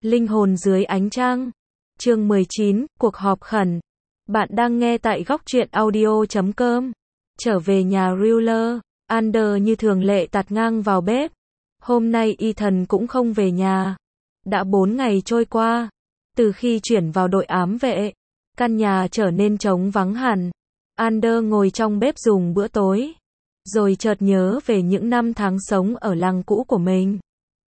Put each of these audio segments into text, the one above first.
Linh hồn dưới ánh trăng. Chương 19, cuộc họp khẩn. Bạn đang nghe tại góc truyện audio.com. Trở về nhà Ruler, Ander như thường lệ tạt ngang vào bếp. Hôm nay Ethan cũng không về nhà. Đã 4 ngày trôi qua. Từ khi chuyển vào đội ám vệ, căn nhà trở nên trống vắng hẳn. Ander ngồi trong bếp dùng bữa tối. Rồi chợt nhớ về những năm tháng sống ở làng cũ của mình.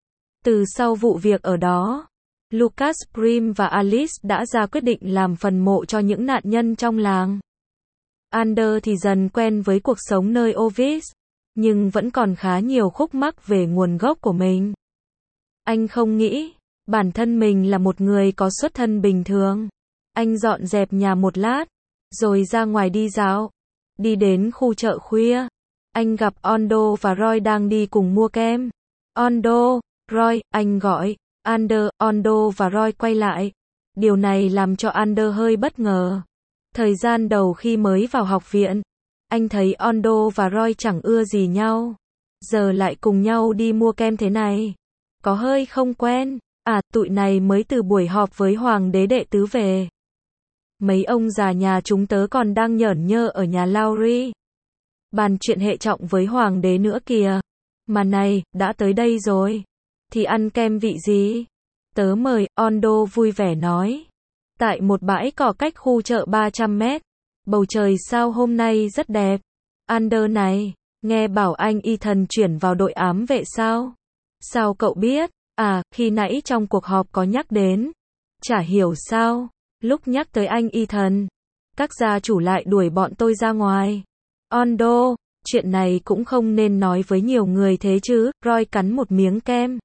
Từ sau vụ việc ở đó, Lucas, Prim và Alice đã ra quyết định làm phần mộ cho những nạn nhân trong làng. Ander thì dần quen với cuộc sống nơi Ovis, nhưng vẫn còn khá nhiều khúc mắc về nguồn gốc của mình. Anh không nghĩ bản thân mình là một người có xuất thân bình thường. Anh dọn dẹp nhà một lát, rồi ra ngoài đi dạo. Đi đến khu chợ khuya, anh gặp Ondo và Roy đang đi cùng mua kem. Ondo, Roy, anh gọi. Ander, Ondo và Roy quay lại. Điều này làm cho Ander hơi bất ngờ. Thời gian đầu khi mới vào học viện, anh thấy Ondo và Roy chẳng ưa gì nhau. Giờ lại cùng nhau đi mua kem thế này, có hơi không quen. À, tụi này mới từ buổi họp với hoàng đế đệ tứ về. Mấy ông già nhà chúng tớ còn đang nhởn nhơ ở nhà Lowry, bàn chuyện hệ trọng với hoàng đế nữa kìa. Mà này, đã tới đây rồi thì ăn kem vị gì? Tớ mời, Ondo vui vẻ nói. Tại một bãi cỏ cách khu chợ 300 mét. Bầu trời sao hôm nay rất đẹp. Ander này, nghe bảo anh Ethan chuyển vào đội ám vệ sao? Sao cậu biết? À, khi nãy trong cuộc họp có nhắc đến. Chả hiểu sao, lúc nhắc tới anh Ethan, các gia chủ lại đuổi bọn tôi ra ngoài. Ondo, chuyện này cũng không nên nói với nhiều người thế chứ. Roy cắn một miếng kem,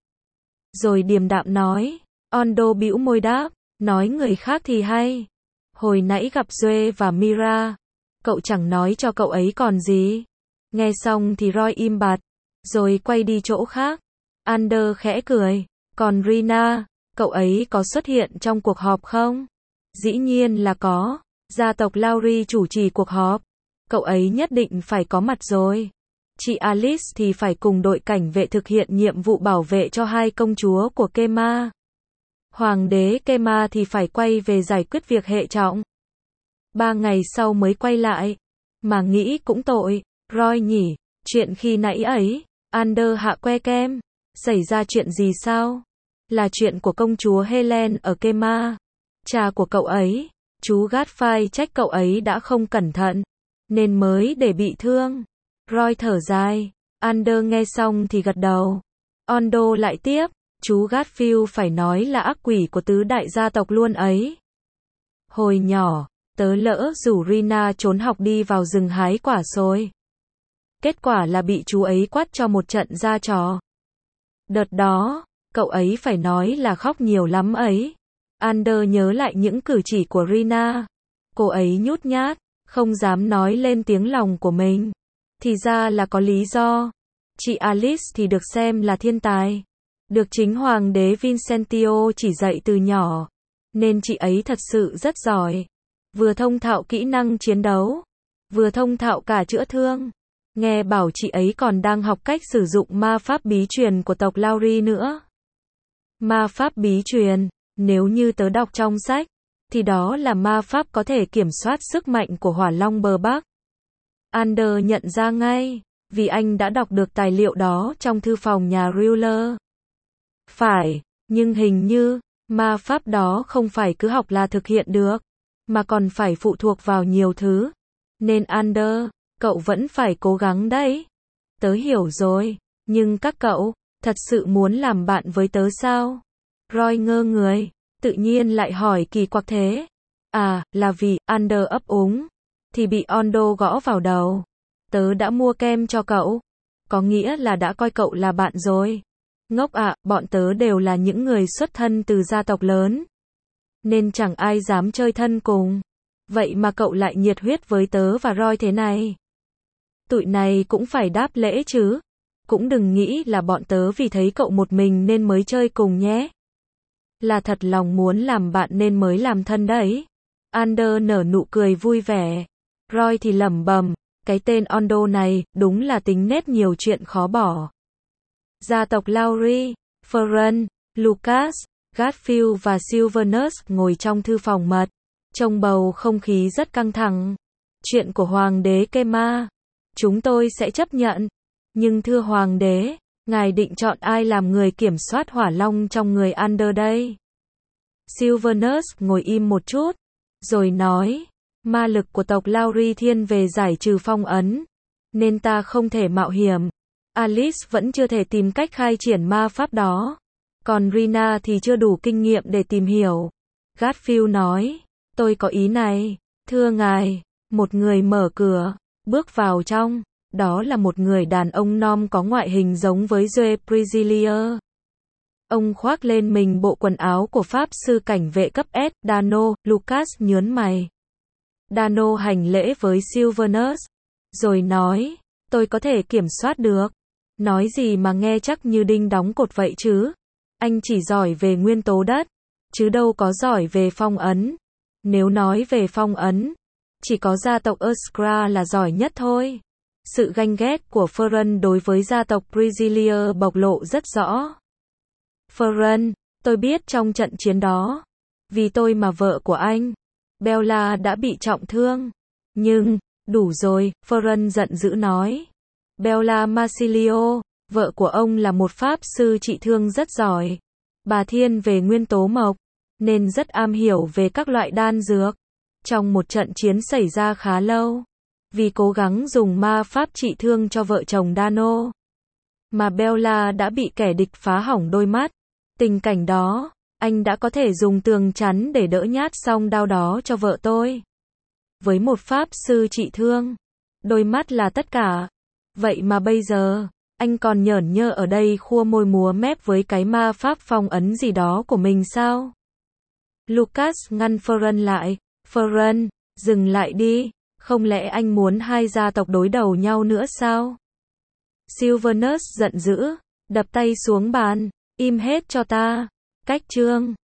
rồi điềm đạm nói. Ondo bĩu môi đáp, nói người khác thì hay. Hồi nãy gặp Joe và Mira, cậu chẳng nói cho cậu ấy còn gì. Nghe xong thì Roy im bặt, rồi quay đi chỗ khác. Ander khẽ cười. Còn Rina, cậu ấy có xuất hiện trong cuộc họp không? Dĩ nhiên là có. Gia tộc Lowry chủ trì cuộc họp. Cậu ấy nhất định phải có mặt rồi. Chị Alice thì phải cùng đội cảnh vệ thực hiện nhiệm vụ bảo vệ cho hai công chúa của Kema. Hoàng đế Kema thì phải quay về giải quyết việc hệ trọng. 3 ngày sau mới quay lại. Mà nghĩ cũng tội, Roy nhỉ. Chuyện khi nãy ấy, Ander hạ que kem. Xảy ra chuyện gì sao? Là chuyện của công chúa Helen ở Kema. Cha của cậu ấy, chú Godfrey trách cậu ấy đã không cẩn thận, nên mới để bị thương. Roy thở dài. Ander nghe xong thì gật đầu. Ondo lại tiếp. Chú Godfrey phải nói là ác quỷ của tứ đại gia tộc luôn ấy. Hồi nhỏ, tớ lỡ rủ Rina trốn học đi vào rừng hái quả xôi. Kết quả là bị chú ấy quát cho một trận ra trò. Đợt đó, cậu ấy phải nói là khóc nhiều lắm ấy. Ander nhớ lại những cử chỉ của Rina. Cô ấy nhút nhát, không dám nói lên tiếng lòng của mình. Thì ra là có lý do. Chị Alice thì được xem là thiên tài. Được chính hoàng đế Vincentio chỉ dạy từ nhỏ. Nên chị ấy thật sự rất giỏi. Vừa thông thạo kỹ năng chiến đấu, vừa thông thạo cả chữa thương. Nghe bảo chị ấy còn đang học cách sử dụng ma pháp bí truyền của tộc Lowry nữa. Ma pháp bí truyền, nếu như tớ đọc trong sách, thì đó là ma pháp có thể kiểm soát sức mạnh của hỏa long bờ Bắc. Ander nhận ra ngay, vì anh đã đọc được tài liệu đó trong thư phòng nhà Ruler. Phải, nhưng hình như, ma pháp đó không phải cứ học là thực hiện được, mà còn phải phụ thuộc vào nhiều thứ. Nên Ander, cậu vẫn phải cố gắng đấy. Tớ hiểu rồi, nhưng các cậu, thật sự muốn làm bạn với tớ sao? Roy ngơ người, tự nhiên lại hỏi kỳ quặc thế. À, là vì, Ander ấp úng, thì bị Ondo gõ vào đầu. Tớ đã mua kem cho cậu. Có nghĩa là đã coi cậu là bạn rồi. Ngốc ạ, bọn tớ đều là những người xuất thân từ gia tộc lớn, nên chẳng ai dám chơi thân cùng. Vậy mà cậu lại nhiệt huyết với tớ và Roy thế này. Tụi này cũng phải đáp lễ chứ. Cũng đừng nghĩ là bọn tớ vì thấy cậu một mình nên mới chơi cùng nhé. Là thật lòng muốn làm bạn nên mới làm thân đấy. Ander nở nụ cười vui vẻ. Roy thì lẩm bẩm, cái tên Ondo này, đúng là tính nết nhiều chuyện khó bỏ. Gia tộc Lowry, Ferran, Lucas, Garfield và Silvernus ngồi trong thư phòng mật, trong bầu không khí rất căng thẳng. Chuyện của Hoàng đế Kema, chúng tôi sẽ chấp nhận. Nhưng thưa Hoàng đế, ngài định chọn ai làm người kiểm soát hỏa long trong người Under đây? Silvernus ngồi im một chút, rồi nói, ma lực của tộc Lauri thiên về giải trừ phong ấn, nên ta không thể mạo hiểm. Alice vẫn chưa thể tìm cách khai triển ma pháp đó. Còn Rina thì chưa đủ kinh nghiệm để tìm hiểu. Garfield nói, tôi có ý này, thưa ngài. Một người mở cửa, bước vào trong. Đó là một người đàn ông nom có ngoại hình giống với Joe Priscillier. Ông khoác lên mình bộ quần áo của pháp sư cảnh vệ cấp S. Dano. Lucas nhớn mày. Dano hành lễ với Silvernus, rồi nói, tôi có thể kiểm soát được. Nói gì mà nghe chắc như đinh đóng cột vậy chứ. Anh chỉ giỏi về nguyên tố đất, chứ đâu có giỏi về phong ấn. Nếu nói về phong ấn, chỉ có gia tộc Uskra là giỏi nhất thôi. Sự ganh ghét của Ferran đối với gia tộc Priscillier bộc lộ rất rõ. Ferran, tôi biết trong trận chiến đó, vì tôi mà vợ của anh, Bella đã bị trọng thương. Nhưng, đủ rồi, Ferran giận dữ nói. Bella Marsilio, vợ của ông là một pháp sư trị thương rất giỏi. Bà thiên về nguyên tố mộc, nên rất am hiểu về các loại đan dược. Trong một trận chiến xảy ra khá lâu, vì cố gắng dùng ma pháp trị thương cho vợ chồng Dano, mà Bella đã bị kẻ địch phá hỏng đôi mắt. Tình cảnh đó, anh đã có thể dùng tường chắn để đỡ nhát song đao đó cho vợ tôi. Với một pháp sư trị thương, đôi mắt là tất cả. Vậy mà bây giờ, anh còn nhởn nhơ ở đây khua môi múa mép với cái ma pháp phong ấn gì đó của mình sao? Lucas ngăn Ferran lại. Ferran, dừng lại đi. Không lẽ anh muốn hai gia tộc đối đầu nhau nữa sao? Silvernus giận dữ, đập tay xuống bàn. Im hết cho ta. Cách chương